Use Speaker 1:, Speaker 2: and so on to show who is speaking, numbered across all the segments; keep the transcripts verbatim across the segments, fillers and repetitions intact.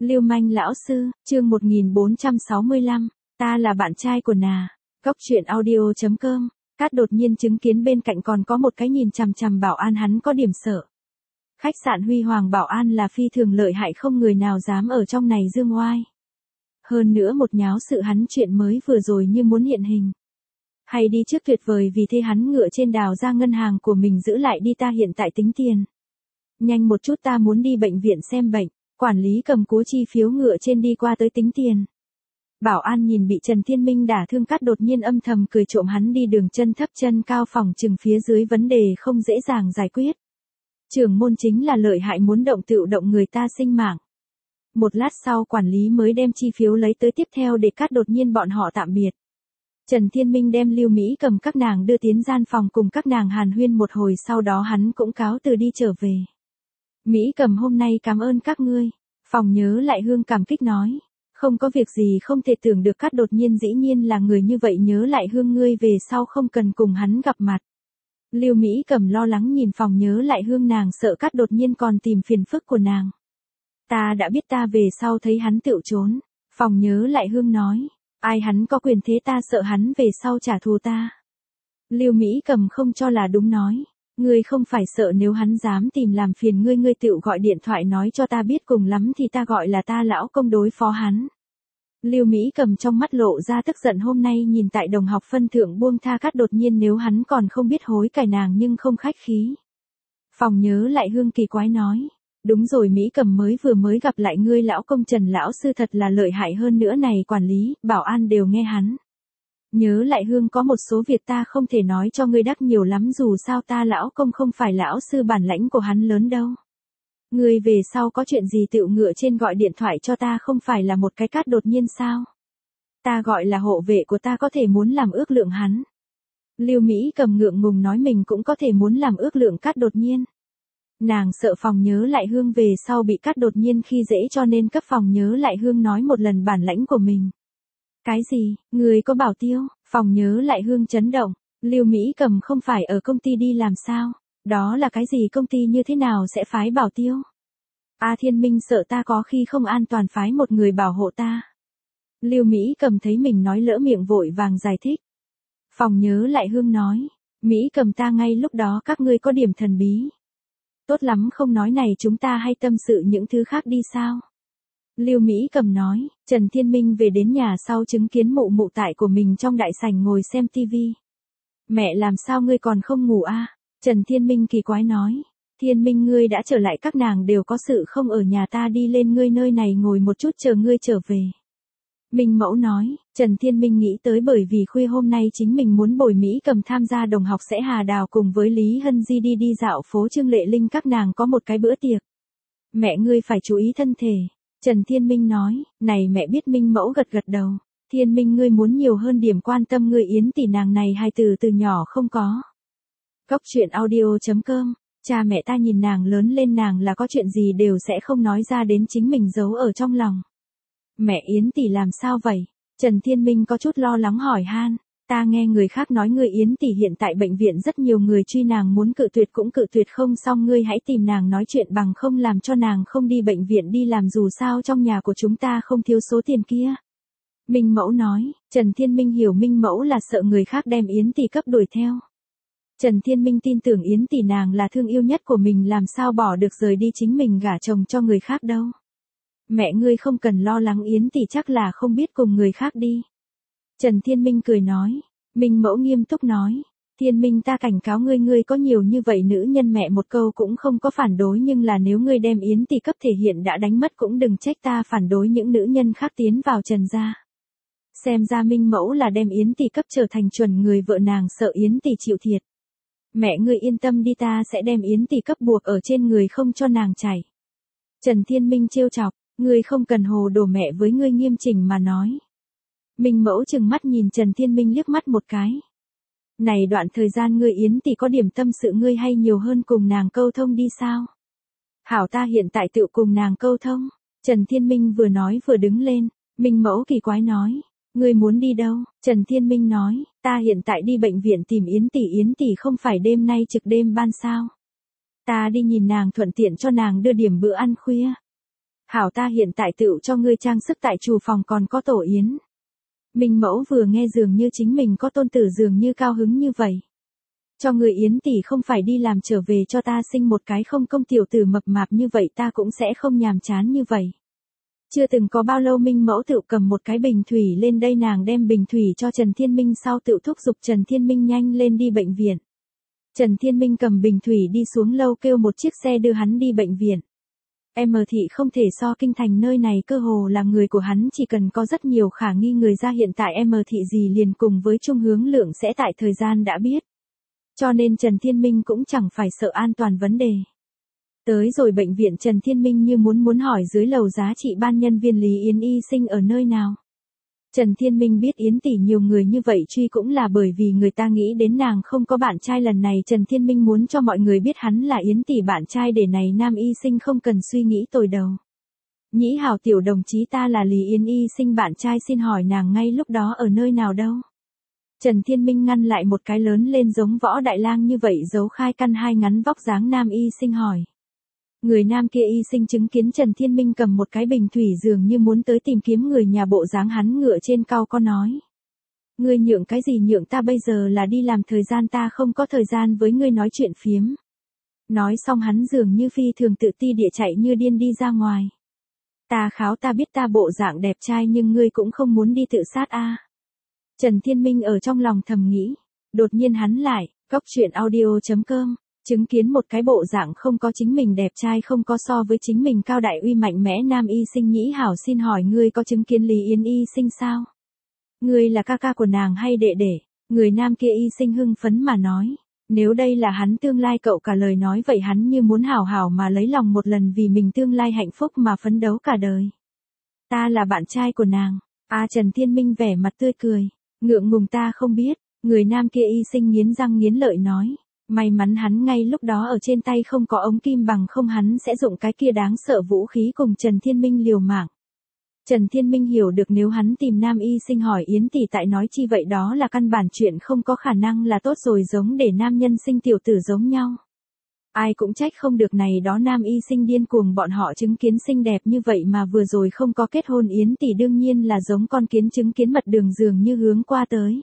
Speaker 1: Lưu manh lão sư, chương một nghìn bốn trăm sáu mươi lăm, ta là bạn trai của nà. Góc truyện audio chấm com. Cát đột nhiên chứng kiến bên cạnh còn có một cái nhìn chằm chằm bảo an, hắn có điểm sợ. Khách sạn Huy Hoàng bảo an là phi thường lợi hại, không người nào dám ở trong này dương oai. Hơn nữa một nháo sự hắn chuyện mới vừa rồi như muốn hiện hình. Hay đi trước tuyệt vời, vì thế hắn ngựa trên đào ra ngân hàng của mình, giữ lại đi, ta hiện tại tính tiền. Nhanh một chút, ta muốn đi bệnh viện xem bệnh. Quản lý cầm cố chi phiếu ngựa trên đi qua tới tính tiền. Bảo an nhìn bị Trần Thiên Minh đả thương Cát đột nhiên âm thầm cười trộm, hắn đi đường chân thấp chân cao, phòng chừng phía dưới vấn đề không dễ dàng giải quyết. Trưởng môn chính là lợi hại, muốn động tựu động người ta sinh mạng. Một lát sau quản lý mới đem chi phiếu lấy tới, tiếp theo để Cát đột nhiên bọn họ tạm biệt. Trần Thiên Minh đem Lưu Mỹ cầm các nàng đưa tiến gian phòng, cùng các nàng hàn huyên một hồi, sau đó hắn cũng cáo từ đi trở về. Mỹ cầm, hôm nay cảm ơn các ngươi. Phòng Nhớ Lại Hương cảm kích nói. Không có việc gì, không thể tưởng được Cát đột nhiên dĩ nhiên là người như vậy. Nhớ Lại Hương, ngươi về sau không cần cùng hắn gặp mặt. Lưu Mỹ cầm lo lắng nhìn Phòng Nhớ Lại Hương, nàng sợ Cát đột nhiên còn tìm phiền phức của nàng. Ta đã biết, ta về sau thấy hắn tựu trốn. Phòng Nhớ Lại Hương nói. Ai hắn có quyền thế, ta sợ hắn về sau trả thù ta. Lưu Mỹ cầm không cho là đúng nói. Ngươi không phải sợ nếu hắn dám tìm làm phiền ngươi, ngươi tựu gọi điện thoại nói cho ta biết, cùng lắm thì ta gọi là ta lão công đối phó hắn. Lưu Mỹ cầm trong mắt lộ ra tức giận, hôm nay nhìn tại đồng học phân thượng buông tha Cát đột nhiên, nếu hắn còn không biết hối cải nàng nhưng không khách khí. Phòng Nhớ Lại Hương kỳ quái nói. Đúng rồi, Mỹ cầm mới vừa mới gặp lại ngươi lão công Trần lão sư thật là lợi hại, hơn nữa này quản lý, bảo an đều nghe hắn. Nhớ Lại Hương, có một số việc ta không thể nói cho ngươi đắc nhiều lắm, dù sao ta lão công không phải lão sư, bản lãnh của hắn lớn đâu. Ngươi về sau có chuyện gì tựu ngựa trên gọi điện thoại cho ta, không phải là một cái Cát đột nhiên sao? Ta gọi là hộ vệ của ta, có thể muốn làm ước lượng hắn. Lưu Mỹ cầm ngượng ngùng nói mình cũng có thể muốn làm ước lượng Cát đột nhiên. Nàng sợ Phòng Nhớ Lại Hương về sau bị Cát đột nhiên khi dễ, cho nên cấp Phòng Nhớ Lại Hương nói một lần bản lãnh của mình. Cái gì, người có bảo tiêu? Phòng Nhớ Lại Hương chấn động. Lưu Mỹ cầm không phải ở công ty đi làm sao? Đó là cái gì công ty, như thế nào sẽ phái bảo tiêu? A Thiên Minh sợ ta có khi không an toàn, phái một người bảo hộ ta. Lưu Mỹ cầm thấy mình nói lỡ miệng, vội vàng giải thích. Phòng Nhớ Lại Hương nói. Mỹ cầm, ta ngay lúc đó các ngươi có điểm thần bí. Tốt lắm, không nói này, chúng ta hay tâm sự những thứ khác đi sao? Lưu Mỹ cầm nói. Trần Thiên Minh về đến nhà sau chứng kiến mụ mụ tại của mình trong đại sảnh ngồi xem tivi. Mẹ, làm sao ngươi còn không ngủ a? Trần Thiên Minh kỳ quái nói. Thiên Minh, ngươi đã trở lại, các nàng đều có sự không ở nhà, ta đi lên ngươi nơi này ngồi một chút chờ ngươi trở về. Minh Mẫu nói. Trần Thiên Minh nghĩ tới bởi vì khuya hôm nay chính mình muốn bồi Mỹ cầm tham gia đồng học sẽ Hà Đào cùng với Lý Hân Di đi đi dạo phố Trương Lệ Linh, các nàng có một cái bữa tiệc. Mẹ ngươi phải chú ý thân thể. Trần Thiên Minh nói. Này mẹ biết. Minh Mẫu gật gật đầu. Thiên Minh, ngươi muốn nhiều hơn điểm quan tâm ngươi Yến tỷ, nàng này hai từ từ nhỏ không có. Góc truyện audio chấm com. Cha mẹ ta nhìn nàng lớn lên, nàng là có chuyện gì đều sẽ không nói ra đến, chính mình giấu ở trong lòng. Mẹ, Yến tỷ làm sao vậy? Trần Thiên Minh có chút lo lắng hỏi han. Ta nghe người khác nói ngươi Yến tỷ hiện tại bệnh viện, rất nhiều người truy nàng, muốn cự tuyệt cũng cự tuyệt không xong, ngươi hãy tìm nàng nói chuyện, bằng không làm cho nàng không đi bệnh viện đi làm, dù sao trong nhà của chúng ta không thiếu số tiền kia. Minh Mẫu nói. Trần Thiên Minh hiểu Minh Mẫu là sợ người khác đem Yến tỷ cấp đuổi theo. Trần Thiên Minh tin tưởng Yến tỷ nàng là thương yêu nhất của mình, làm sao bỏ được rời đi chính mình gả chồng cho người khác đâu. Mẹ ngươi không cần lo lắng, Yến tỷ chắc là không biết cùng người khác đi. Trần Thiên Minh cười nói. Minh Mẫu nghiêm túc nói. Thiên Minh, ta cảnh cáo ngươi, ngươi có nhiều như vậy nữ nhân, mẹ một câu cũng không có phản đối, nhưng là nếu ngươi đem Yến tỷ cấp thể hiện đã đánh mất, cũng đừng trách ta phản đối những nữ nhân khác tiến vào Trần gia. Xem ra Minh Mẫu là đem Yến tỷ cấp trở thành chuẩn người vợ, nàng sợ Yến tỷ chịu thiệt. Mẹ ngươi yên tâm đi, ta sẽ đem Yến tỷ cấp buộc ở trên người không cho nàng chảy. Trần Thiên Minh trêu chọc. Ngươi không cần hồ đồ, mẹ với ngươi nghiêm chỉnh mà nói. Minh Mẫu trừng mắt nhìn Trần Thiên Minh liếc mắt một cái. Này đoạn thời gian ngươi Yến tỷ có điểm tâm sự, ngươi hay nhiều hơn cùng nàng câu thông đi sao? Hảo, ta hiện tại tự cùng nàng câu thông. Trần Thiên Minh vừa nói vừa đứng lên. Minh Mẫu kỳ quái nói. Ngươi muốn đi đâu? Trần Thiên Minh nói. Ta hiện tại đi bệnh viện tìm Yến tỷ. Yến tỷ không phải đêm nay trực đêm ban sao? Ta đi nhìn nàng, thuận tiện cho nàng đưa điểm bữa ăn khuya. Hảo ta hiện tại tựu cho ngươi trang sức tại chủ phòng còn có tổ yến. Minh Mẫu vừa nghe dường như chính mình có tôn tử dường như cao hứng như vậy. Cho người Yến tỷ không phải đi làm trở về cho ta sinh một cái không công tiểu tử mập mạp như vậy ta cũng sẽ không nhàm chán như vậy. Chưa từng có bao lâu Minh Mẫu tự cầm một cái bình thủy lên đây, nàng đem bình thủy cho Trần Thiên Minh sau tự thúc giục Trần Thiên Minh nhanh lên đi bệnh viện. Trần Thiên Minh cầm bình thủy đi xuống lâu kêu một chiếc xe đưa hắn đi bệnh viện. M thị không thể so kinh thành, nơi này cơ hồ là người của hắn, chỉ cần có rất nhiều khả nghi người ra hiện tại M thị gì liền cùng với Trung Hướng Lượng sẽ tại thời gian đã biết. Cho nên Trần Thiên Minh cũng chẳng phải sợ an toàn vấn đề. Tới rồi bệnh viện Trần Thiên Minh như muốn muốn hỏi dưới lầu giá trị ban nhân viên Lý Yến y sinh ở nơi nào. Trần Thiên Minh biết Yến tỷ nhiều người như vậy truy cũng là bởi vì người ta nghĩ đến nàng không có bạn trai, lần này Trần Thiên Minh muốn cho mọi người biết hắn là Yến tỷ bạn trai để này nam y sinh không cần suy nghĩ tồi đầu. Nhĩ Hảo tiểu đồng chí, ta là Lý Yến y sinh bạn trai, xin hỏi nàng ngay lúc đó ở nơi nào đâu? Trần Thiên Minh ngăn lại một cái lớn lên giống Võ Đại Lang như vậy giấu khai căn hai ngắn vóc dáng nam y sinh hỏi. Người nam kia y sinh chứng kiến Trần Thiên Minh cầm một cái bình thủy dường như muốn tới tìm kiếm người nhà, bộ dáng hắn ngựa trên cao có nói. Ngươi nhượng cái gì nhượng, ta bây giờ là đi làm, thời gian ta không có thời gian với ngươi nói chuyện phiếm. Nói xong hắn dường như phi thường tự ti địa chạy như điên đi ra ngoài. Ta kháo, ta biết ta bộ dạng đẹp trai nhưng ngươi cũng không muốn đi tự sát a. À. Trần Thiên Minh ở trong lòng thầm nghĩ. Đột nhiên hắn lại, cóc truyện audio chấm com. Chứng kiến một cái bộ dạng không có chính mình đẹp trai, không có so với chính mình cao đại uy mạnh mẽ nam y sinh. Nhĩ Hảo, xin hỏi ngươi có chứng kiến Lý Yến y sinh sao? Ngươi là ca ca của nàng hay đệ đệ? Người nam kia y sinh hưng phấn mà nói. Nếu đây là hắn tương lai cậu cả lời nói vậy hắn như muốn hảo hảo mà lấy lòng một lần vì mình tương lai hạnh phúc mà phấn đấu cả đời. Ta là bạn trai của nàng. À, Trần Thiên Minh vẻ mặt tươi cười. Ngượng ngùng, ta không biết. Người nam kia y sinh nghiến răng nghiến lợi nói. May mắn hắn ngay lúc đó ở trên tay không có ống kim, bằng không hắn sẽ dụng cái kia đáng sợ vũ khí cùng Trần Thiên Minh liều mạng. Trần Thiên Minh hiểu được nếu hắn tìm nam y sinh hỏi Yến tỷ tại nói chi vậy đó là căn bản chuyện không có khả năng là tốt rồi, giống để nam nhân sinh tiểu tử giống nhau. Ai cũng trách không được này đó nam y sinh điên cuồng, bọn họ chứng kiến xinh đẹp như vậy mà vừa rồi không có kết hôn, Yến tỷ đương nhiên là giống con kiến chứng kiến mật đường dường như hướng qua tới.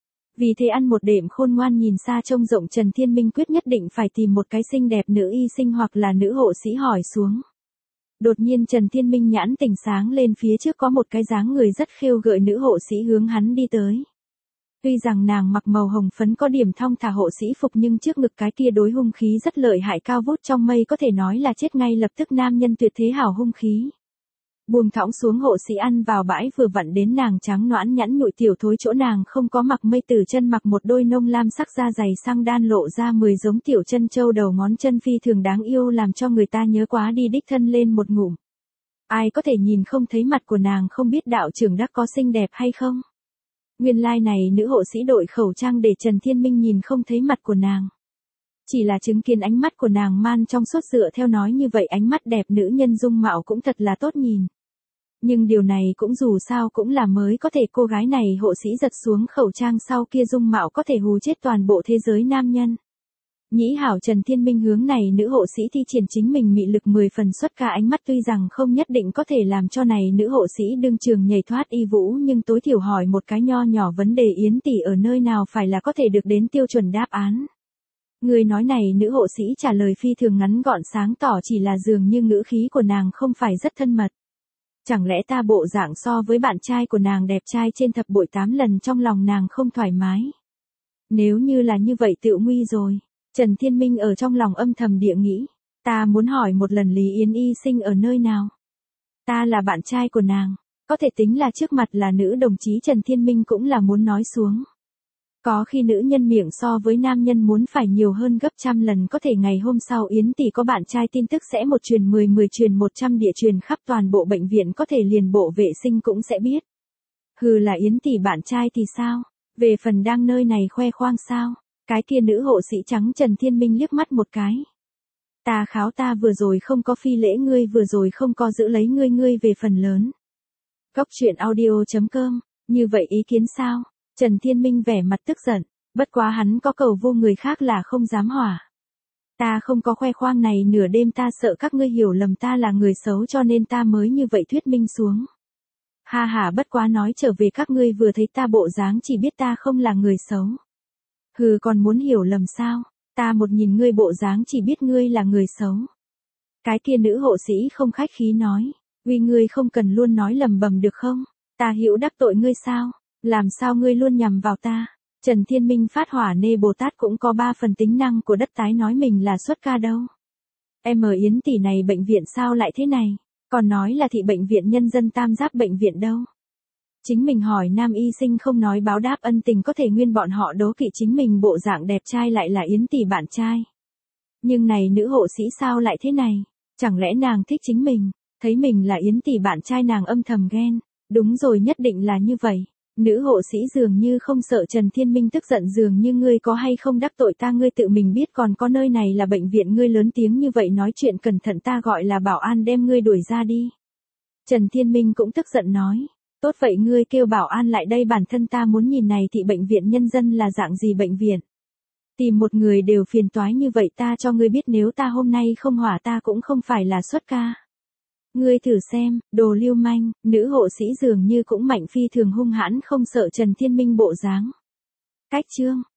Speaker 1: Vì thế ăn một đệm khôn ngoan nhìn xa trông rộng, Trần Thiên Minh quyết nhất định phải tìm một cái xinh đẹp nữ y sinh hoặc là nữ hộ sĩ hỏi xuống. Đột nhiên Trần Thiên Minh nhãn tỉnh sáng lên, phía trước có một cái dáng người rất khêu gợi nữ hộ sĩ hướng hắn đi tới. Tuy rằng nàng mặc màu hồng phấn có điểm thong thả hộ sĩ phục nhưng trước ngực cái kia đối hung khí rất lợi hại, cao vút trong mây, có thể nói là chết ngay lập tức nam nhân tuyệt thế hảo hung khí. Buông thõng xuống, hộ sĩ ăn vào bãi vừa vặn đến nàng trắng noãn nhẵn nhụi tiểu thối chỗ, nàng không có mặc mây từ chân, mặc một đôi nông lam sắc da dày sang đan lộ ra mười giống tiểu chân châu, đầu ngón chân phi thường đáng yêu làm cho người ta nhớ quá đi đích thân lên một ngụm. Ai có thể nhìn không thấy mặt của nàng, không biết đạo trưởng đắc có xinh đẹp hay không? Nguyên lai like này nữ hộ sĩ đội khẩu trang để Trần Thiên Minh nhìn không thấy mặt của nàng. Chỉ là chứng kiến ánh mắt của nàng man trong suốt, dựa theo nói như vậy ánh mắt đẹp nữ nhân dung mạo cũng thật là tốt nhìn. Nhưng điều này cũng dù sao cũng là mới có thể, cô gái này hộ sĩ giật xuống khẩu trang sau kia dung mạo có thể hù chết toàn bộ thế giới nam nhân. Nhĩ Hảo, Trần Thiên Minh hướng này nữ hộ sĩ thi triển chính mình mị lực mười phần xuất cả ánh mắt, tuy rằng không nhất định có thể làm cho này nữ hộ sĩ đương trường nhảy thoát y vũ, nhưng tối thiểu hỏi một cái nho nhỏ vấn đề Yến tỷ ở nơi nào phải là có thể được đến tiêu chuẩn đáp án. Người nói này nữ hộ sĩ trả lời phi thường ngắn gọn sáng tỏ, chỉ là dường như ngữ khí của nàng không phải rất thân mật. Chẳng lẽ ta bộ dạng so với bạn trai của nàng đẹp trai trên thập bội tám lần, trong lòng nàng không thoải mái. Nếu như là như vậy tựu nguy rồi. Trần Thiên Minh ở trong lòng âm thầm địa nghĩ. Ta muốn hỏi một lần Lý Yến y sinh ở nơi nào. Ta là bạn trai của nàng. Có thể tính là trước mặt là nữ đồng chí, Trần Thiên Minh cũng là muốn nói xuống. Có khi nữ nhân miệng so với nam nhân muốn phải nhiều hơn gấp trăm lần, có thể ngày hôm sau Yến tỷ có bạn trai tin tức sẽ một truyền mười, mười truyền một trăm, địa truyền khắp toàn bộ bệnh viện, có thể liền bộ vệ sinh cũng sẽ biết. Hừ, là Yến tỷ bạn trai thì sao? Về phần đang nơi này khoe khoang sao? Cái kia nữ hộ sĩ trắng Trần Thiên Minh liếc mắt một cái. Ta kháo, ta vừa rồi không có phi lễ ngươi, vừa rồi không có giữ lấy ngươi, ngươi về phần lớn. Cóc truyện audio chấm com, như vậy ý kiến sao? Trần Thiên Minh vẻ mặt tức giận, bất quá hắn có cầu vô người khác là không dám hỏa. Ta không có khoe khoang này nửa đêm, ta sợ các ngươi hiểu lầm ta là người xấu cho nên ta mới như vậy thuyết minh xuống. Ha ha, bất quá nói trở về, các ngươi vừa thấy ta bộ dáng chỉ biết ta không là người xấu. Hừ, còn muốn hiểu lầm sao? Ta một nhìn ngươi bộ dáng chỉ biết ngươi là người xấu. Cái kia nữ hộ sĩ không khách khí nói, uy, ngươi không cần luôn nói lầm bầm được không? Ta hữu đắc tội ngươi sao? Làm sao ngươi luôn nhằm vào ta? Trần Thiên Minh phát hỏa nê Bồ Tát cũng có ba phần tính năng của đất tái nói mình là xuất ca đâu. Em ở Yến tỷ này bệnh viện sao lại thế này? Còn nói là thị bệnh viện nhân dân Tam Giác bệnh viện đâu? Chính mình hỏi nam y sinh không nói báo đáp ân tình, có thể nguyên bọn họ đố kỵ chính mình bộ dạng đẹp trai lại là Yến tỷ bạn trai. Nhưng này nữ hộ sĩ sao lại thế này? Chẳng lẽ nàng thích chính mình, thấy mình là Yến tỷ bạn trai nàng âm thầm ghen? Đúng rồi, nhất định là như vậy. Nữ hộ sĩ dường như không sợ Trần Thiên Minh tức giận, dường như ngươi có hay không đắc tội ta ngươi tự mình biết, còn có nơi này là bệnh viện, ngươi lớn tiếng như vậy nói chuyện cẩn thận ta gọi là bảo an đem ngươi đuổi ra đi. Trần Thiên Minh cũng tức giận nói, tốt vậy ngươi kêu bảo an lại đây, bản thân ta muốn nhìn này thị bệnh viện nhân dân là dạng gì bệnh viện. Tìm một người đều phiền toái như vậy, ta cho ngươi biết nếu ta hôm nay không hỏa ta cũng không phải là xuất ca. Ngươi thử xem, đồ lưu manh. Nữ hộ sĩ dường như cũng mạnh phi thường hung hãn, không sợ Trần Thiên Minh bộ dáng. Cách chương